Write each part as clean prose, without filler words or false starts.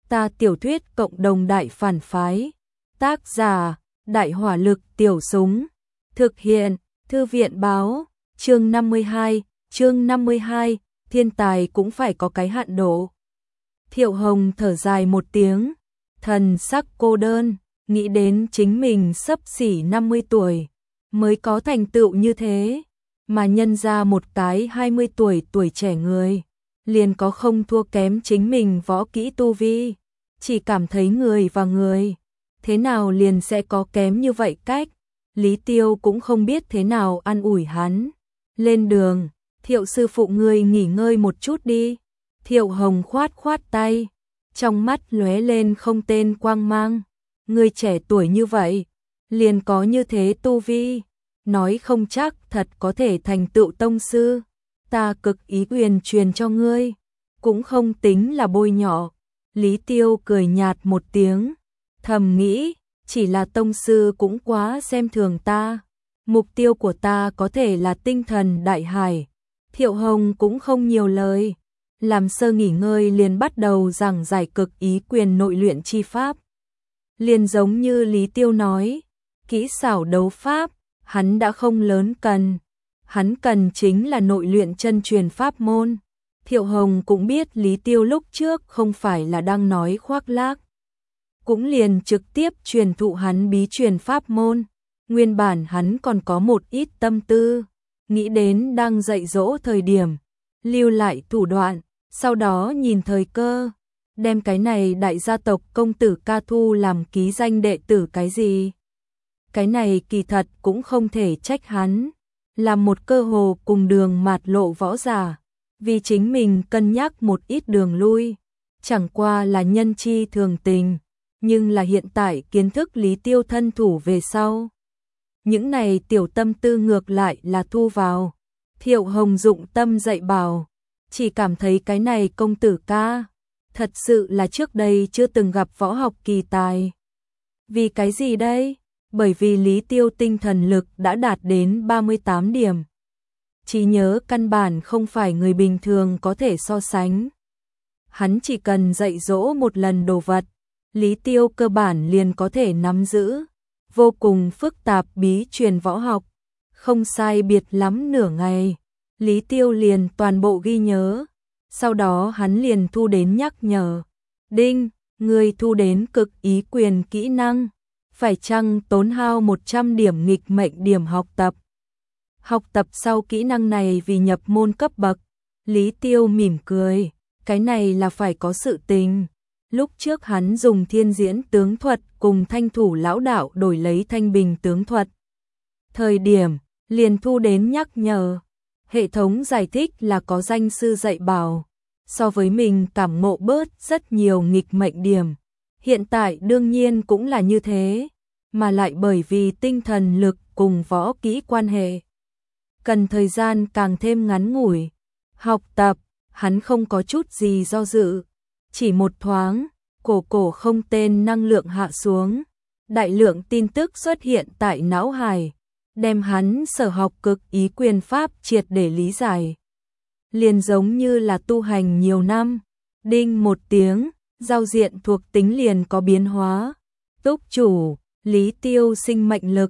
Ta tiểu thuyết cộng đồng đại phản phái. Tác giả, Đại hỏa lực tiểu súng. Thực hiện, Thư viện báo. Chương 52, thiên tài cũng phải có cái hạn độ. Thiệu Hồng thở dài một tiếng, thần sắc cô đơn, nghĩ đến chính mình xấp xỉ 50 tuổi, mới có thành tựu như thế, mà nhân ra một cái 20 tuổi trẻ người, liền có không thua kém chính mình võ kỹ tu vi, chỉ cảm thấy người và người, thế nào liền sẽ có kém như vậy cách, Lý Tiêu cũng không biết thế nào an ủi hắn. Lên đường, Thiệu sư phụ ngươi nghỉ ngơi một chút đi. Thiệu Hồng khoát khoát tay, trong mắt lóe lên không tên quang mang. Ngươi trẻ tuổi như vậy, liền có như thế tu vi, nói không chắc thật có thể thành tựu tông sư. Ta cực ý quyền truyền cho ngươi, cũng không tính là bôi nhọ. Lý Tiêu cười nhạt một tiếng, thầm nghĩ, chỉ là tông sư cũng quá xem thường ta. Mục tiêu của ta có thể là tinh thần đại hải. Thiệu Hồng cũng không nhiều lời, làm sơ nghỉ ngơi liền bắt đầu giảng giải cực ý quyền nội luyện chi pháp. Liền giống như Lý Tiêu nói, kỹ xảo đấu pháp, hắn đã không lớn cần. Hắn cần chính là nội luyện chân truyền pháp môn. Thiệu Hồng cũng biết Lý Tiêu lúc trước không phải là đang nói khoác lác. Cũng liền trực tiếp truyền thụ hắn bí truyền pháp môn. Nguyên bản hắn còn có một ít tâm tư, nghĩ đến đang dạy dỗ thời điểm, lưu lại thủ đoạn, sau đó nhìn thời cơ, đem cái này đại gia tộc công tử ca thu làm ký danh đệ tử cái gì. Cái này kỳ thật cũng không thể trách hắn, là một cơ hồ cùng đường mạt lộ võ giả, vì chính mình cân nhắc một ít đường lui, chẳng qua là nhân chi thường tình, nhưng là hiện tại kiến thức Lý Tiêu thân thủ về sau. Những này tiểu tâm tư ngược lại là thu vào. Thiệu Hồng dụng tâm dạy bảo, chỉ cảm thấy cái này công tử ca, thật sự là trước đây chưa từng gặp võ học kỳ tài. Vì cái gì đây? Bởi vì Lý Tiêu tinh thần lực đã đạt đến 38 điểm. Trí nhớ căn bản không phải người bình thường có thể so sánh. Hắn chỉ cần dạy dỗ một lần đồ vật, Lý Tiêu cơ bản liền có thể nắm giữ. Vô cùng phức tạp bí truyền võ học, không sai biệt lắm nửa ngày, Lý Tiêu liền toàn bộ ghi nhớ, sau đó hắn liền thu đến nhắc nhở, đinh, người thu đến cực ý quyền kỹ năng, phải chăng tốn hao 100 điểm nghịch mệnh điểm học tập. Học tập sau kỹ năng này vì nhập môn cấp bậc, Lý Tiêu mỉm cười, cái này là phải có sự tình. Lúc trước hắn dùng thiên diễn tướng thuật cùng thanh thủ lão đạo đổi lấy thanh bình tướng thuật. Thời điểm, liền thu đến nhắc nhở. Hệ thống giải thích là có danh sư dạy bảo. So với mình cảm ngộ bớt rất nhiều nghịch mệnh điểm. Hiện tại đương nhiên cũng là như thế. Mà lại bởi vì tinh thần lực cùng võ kỹ quan hệ. Cần thời gian càng thêm ngắn ngủi. Học tập, hắn không có chút gì do dự. Chỉ một thoáng, cổ không tên năng lượng hạ xuống, đại lượng tin tức xuất hiện tại não hải, đem hắn sở học cực ý quyền pháp triệt để lý giải. Liền giống như là tu hành nhiều năm, đinh một tiếng, giao diện thuộc tính liền có biến hóa. Túc chủ, Lý Tiêu sinh mệnh lực,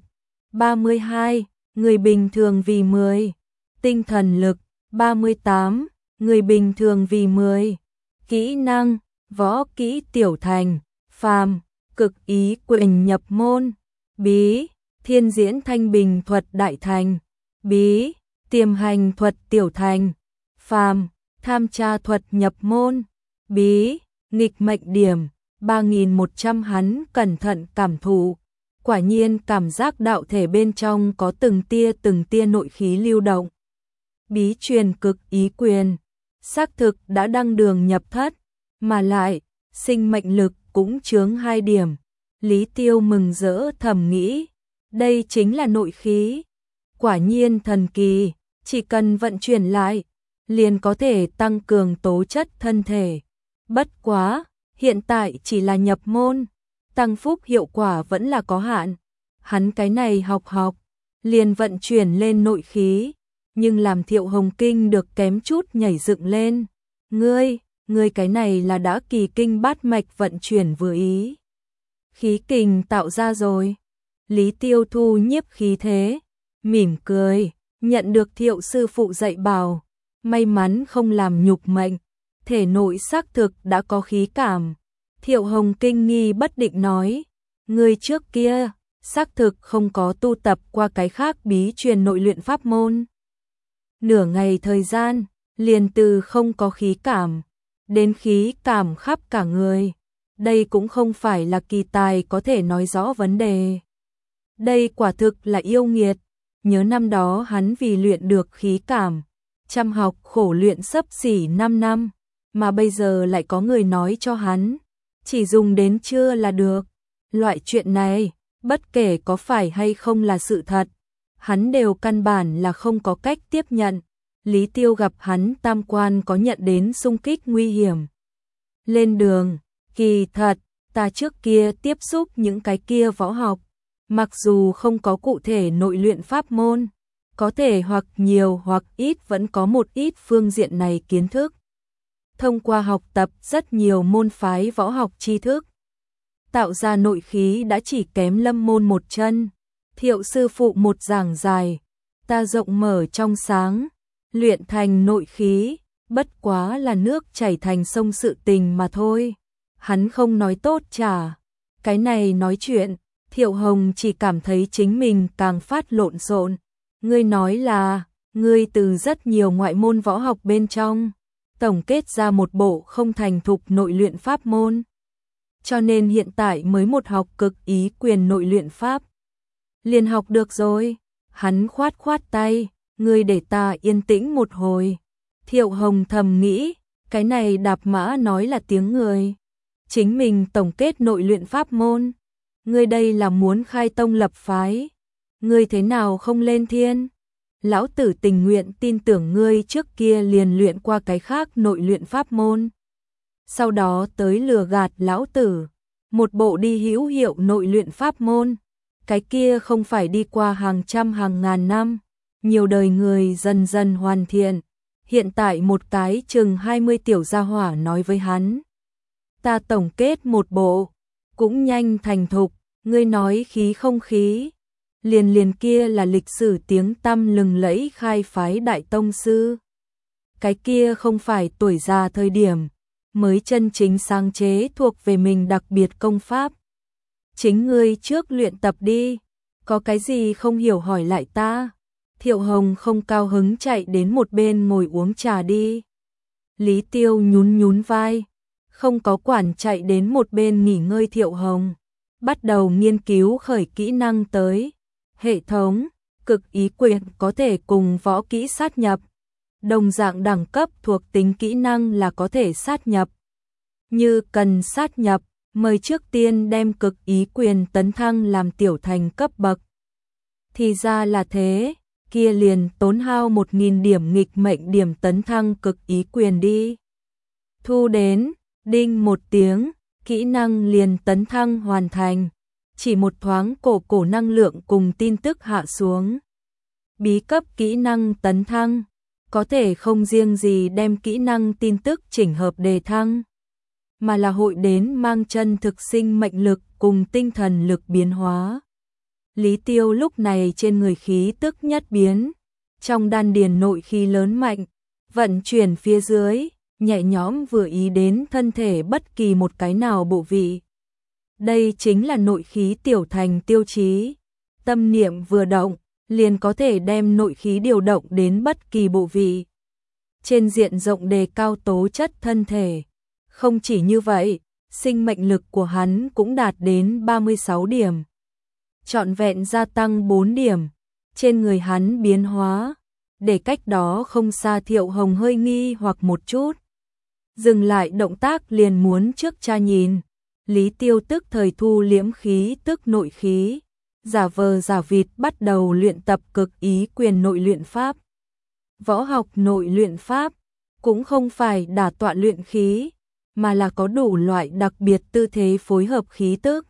32, người bình thường vì 10, tinh thần lực, 38, người bình thường vì 10, kỹ năng, võ kỹ tiểu thành, phàm, cực ý quyền nhập môn, bí, thiên diễn thanh bình thuật đại thành, bí, tiềm hành thuật tiểu thành, phàm, tham tra thuật nhập môn, bí, nghịch mệnh điểm, 3100 hắn cẩn thận cảm thụ, quả nhiên cảm giác đạo thể bên trong có từng tia nội khí lưu động. Bí truyền cực ý quyền, xác thực đã đăng đường nhập thất. Mà lại, sinh mệnh lực cũng chướng 2 điểm. Lý Tiêu mừng rỡ thầm nghĩ, đây chính là nội khí. Quả nhiên thần kỳ, chỉ cần vận chuyển lại, liền có thể tăng cường tố chất thân thể. Bất quá, hiện tại chỉ là nhập môn, tăng phúc hiệu quả vẫn là có hạn. Hắn cái này học, liền vận chuyển lên nội khí, nhưng làm Thiệu Hồng kinh được kém chút nhảy dựng lên. Ngươi, ngươi cái này là đã kỳ kinh bát mạch vận chuyển vừa ý. Khí kình tạo ra rồi. Lý Tiêu thu nhiếp khí thế, mỉm cười, nhận được Thiệu sư phụ dạy bảo, may mắn không làm nhục mệnh, thể nội xác thực đã có khí cảm. Thiệu Hồng kinh nghi bất định nói, ngươi trước kia, xác thực không có tu tập qua cái khác bí truyền nội luyện pháp môn. Nửa ngày thời gian, liền từ không có khí cảm, đến khí cảm khắp cả người. Đây cũng không phải là kỳ tài có thể nói rõ vấn đề. Đây quả thực là yêu nghiệt. Nhớ năm đó hắn vì luyện được khí cảm, chăm học khổ luyện xấp xỉ 5 năm, mà bây giờ lại có người nói cho hắn, chỉ dùng đến chưa là được. Loại chuyện này, bất kể có phải hay không là sự thật, hắn đều căn bản là không có cách tiếp nhận. Lý Tiêu gặp hắn tam quan có nhận đến xung kích nguy hiểm. Lên đường, kỳ thật, ta trước kia tiếp xúc những cái kia võ học, mặc dù không có cụ thể nội luyện pháp môn, có thể hoặc nhiều hoặc ít vẫn có một ít phương diện này kiến thức. Thông qua học tập rất nhiều môn phái võ học tri thức, tạo ra nội khí đã chỉ kém Lâm môn một chân. Thiệu sư phụ một giảng dài, ta rộng mở trong sáng, luyện thành nội khí, bất quá là nước chảy thành sông sự tình mà thôi. Hắn không nói tốt chả. Cái này nói chuyện, Thiệu Hồng chỉ cảm thấy chính mình càng phát lộn xộn. Ngươi nói là, ngươi từ rất nhiều ngoại môn võ học bên trong, tổng kết ra một bộ không thành thục nội luyện pháp môn. Cho nên hiện tại mới một học cực ý quyền nội luyện pháp. Liền học được rồi. Hắn khoát khoát tay, ngươi để ta yên tĩnh một hồi. Thiệu Hồng thầm nghĩ, cái này đạp mã nói là tiếng người. Chính mình tổng kết nội luyện pháp môn. Ngươi đây là muốn khai tông lập phái. Ngươi thế nào không lên thiên? Lão tử tình nguyện tin tưởng ngươi trước kia liền luyện qua cái khác nội luyện pháp môn. Sau đó tới lừa gạt lão tử. Một bộ đi hữu hiệu nội luyện pháp môn. Cái kia không phải đi qua hàng trăm hàng ngàn năm. Nhiều đời người dần dần hoàn thiện. Hiện tại một cái chừng 20 tiểu gia hỏa nói với hắn. Ta tổng kết một bộ, cũng nhanh thành thục, ngươi nói khí không khí. Liền kia là lịch sử tiếng tăm lừng lẫy khai phái đại tông sư. Cái kia không phải tuổi già thời điểm, mới chân chính sáng chế thuộc về mình đặc biệt công pháp. Chính ngươi trước luyện tập đi, có cái gì không hiểu hỏi lại ta. Thiệu Hồng không cao hứng chạy đến một bên ngồi uống trà đi. Lý Tiêu nhún nhún vai, không có quản chạy đến một bên nghỉ ngơi. Thiệu Hồng bắt đầu nghiên cứu khởi kỹ năng tới. Hệ thống, cực ý quyền có thể cùng võ kỹ sát nhập. Đồng dạng đẳng cấp thuộc tính kỹ năng là có thể sát nhập. Như cần sát nhập, mời trước tiên đem cực ý quyền tấn thăng làm tiểu thành cấp bậc. Thì ra là thế, kia liền tốn hao 1000 điểm nghịch mệnh điểm tấn thăng cực ý quyền đi. Thu đến, đinh một tiếng, kỹ năng liền tấn thăng hoàn thành. Chỉ một thoáng cổ năng lượng cùng tin tức hạ xuống. Bí cấp kỹ năng tấn thăng, có thể không riêng gì đem kỹ năng tin tức chỉnh hợp đề thăng, mà là hội đến mang chân thực sinh mệnh lực cùng tinh thần lực biến hóa. Lý Tiêu lúc này trên người khí tức nhất biến, trong đan điền nội khí lớn mạnh, vận chuyển phía dưới, nhẹ nhõm vừa ý đến thân thể bất kỳ một cái nào bộ vị. Đây chính là nội khí tiểu thành tiêu chí. Tâm niệm vừa động, liền có thể đem nội khí điều động đến bất kỳ bộ vị. Trên diện rộng đề cao tố chất thân thể. Không chỉ như vậy, sinh mệnh lực của hắn cũng đạt đến 36 điểm. Trọn vẹn gia tăng 4 điểm. Trên người hắn biến hóa, để cách đó không xa Thiệu Hồng hơi nghi hoặc một chút. Dừng lại động tác liền muốn trước cha nhìn. Lý Tiêu tức thời thu liễm khí tức nội khí, giả vờ giả vịt bắt đầu luyện tập cực ý quyền nội luyện pháp. Võ học nội luyện pháp cũng không phải đả tọa luyện khí, mà là có đủ loại đặc biệt tư thế phối hợp khí tức.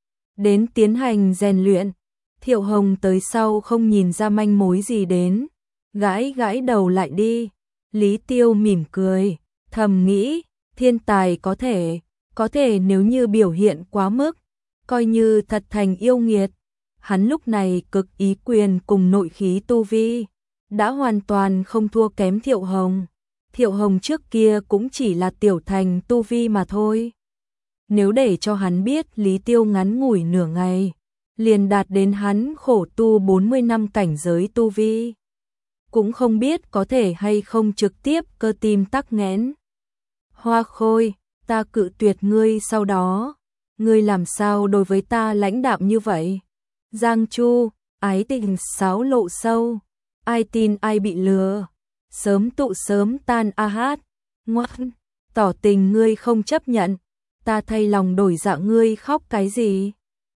Đến tiến hành rèn luyện, Thiệu Hồng tới sau không nhìn ra manh mối gì đến, gãi gãi đầu lại đi. Lý Tiêu mỉm cười, thầm nghĩ, Thiên tài có thể nếu như biểu hiện quá mức, coi như thật thành yêu nghiệt. Hắn lúc này cực ý quyền cùng nội khí tu vi, đã hoàn toàn không thua kém Thiệu Hồng. Thiệu Hồng trước kia cũng chỉ là tiểu thành tu vi mà thôi. Nếu để cho hắn biết Lý Tiêu ngắn ngủi nửa ngày, liền đạt đến hắn khổ tu 40 năm cảnh giới tu vi, cũng không biết có thể hay không trực tiếp cơ tim tắc nghẽn. Hoa Khôi, ta cự tuyệt ngươi sau đó, ngươi làm sao đối với ta lãnh đạm như vậy? Giang Chu, ái tình xáo lộ sâu, ai tin ai bị lừa, sớm tụ sớm tan a hát, ngoan, tỏ tình ngươi không chấp nhận, ta thay lòng đổi dạ ngươi khóc cái gì?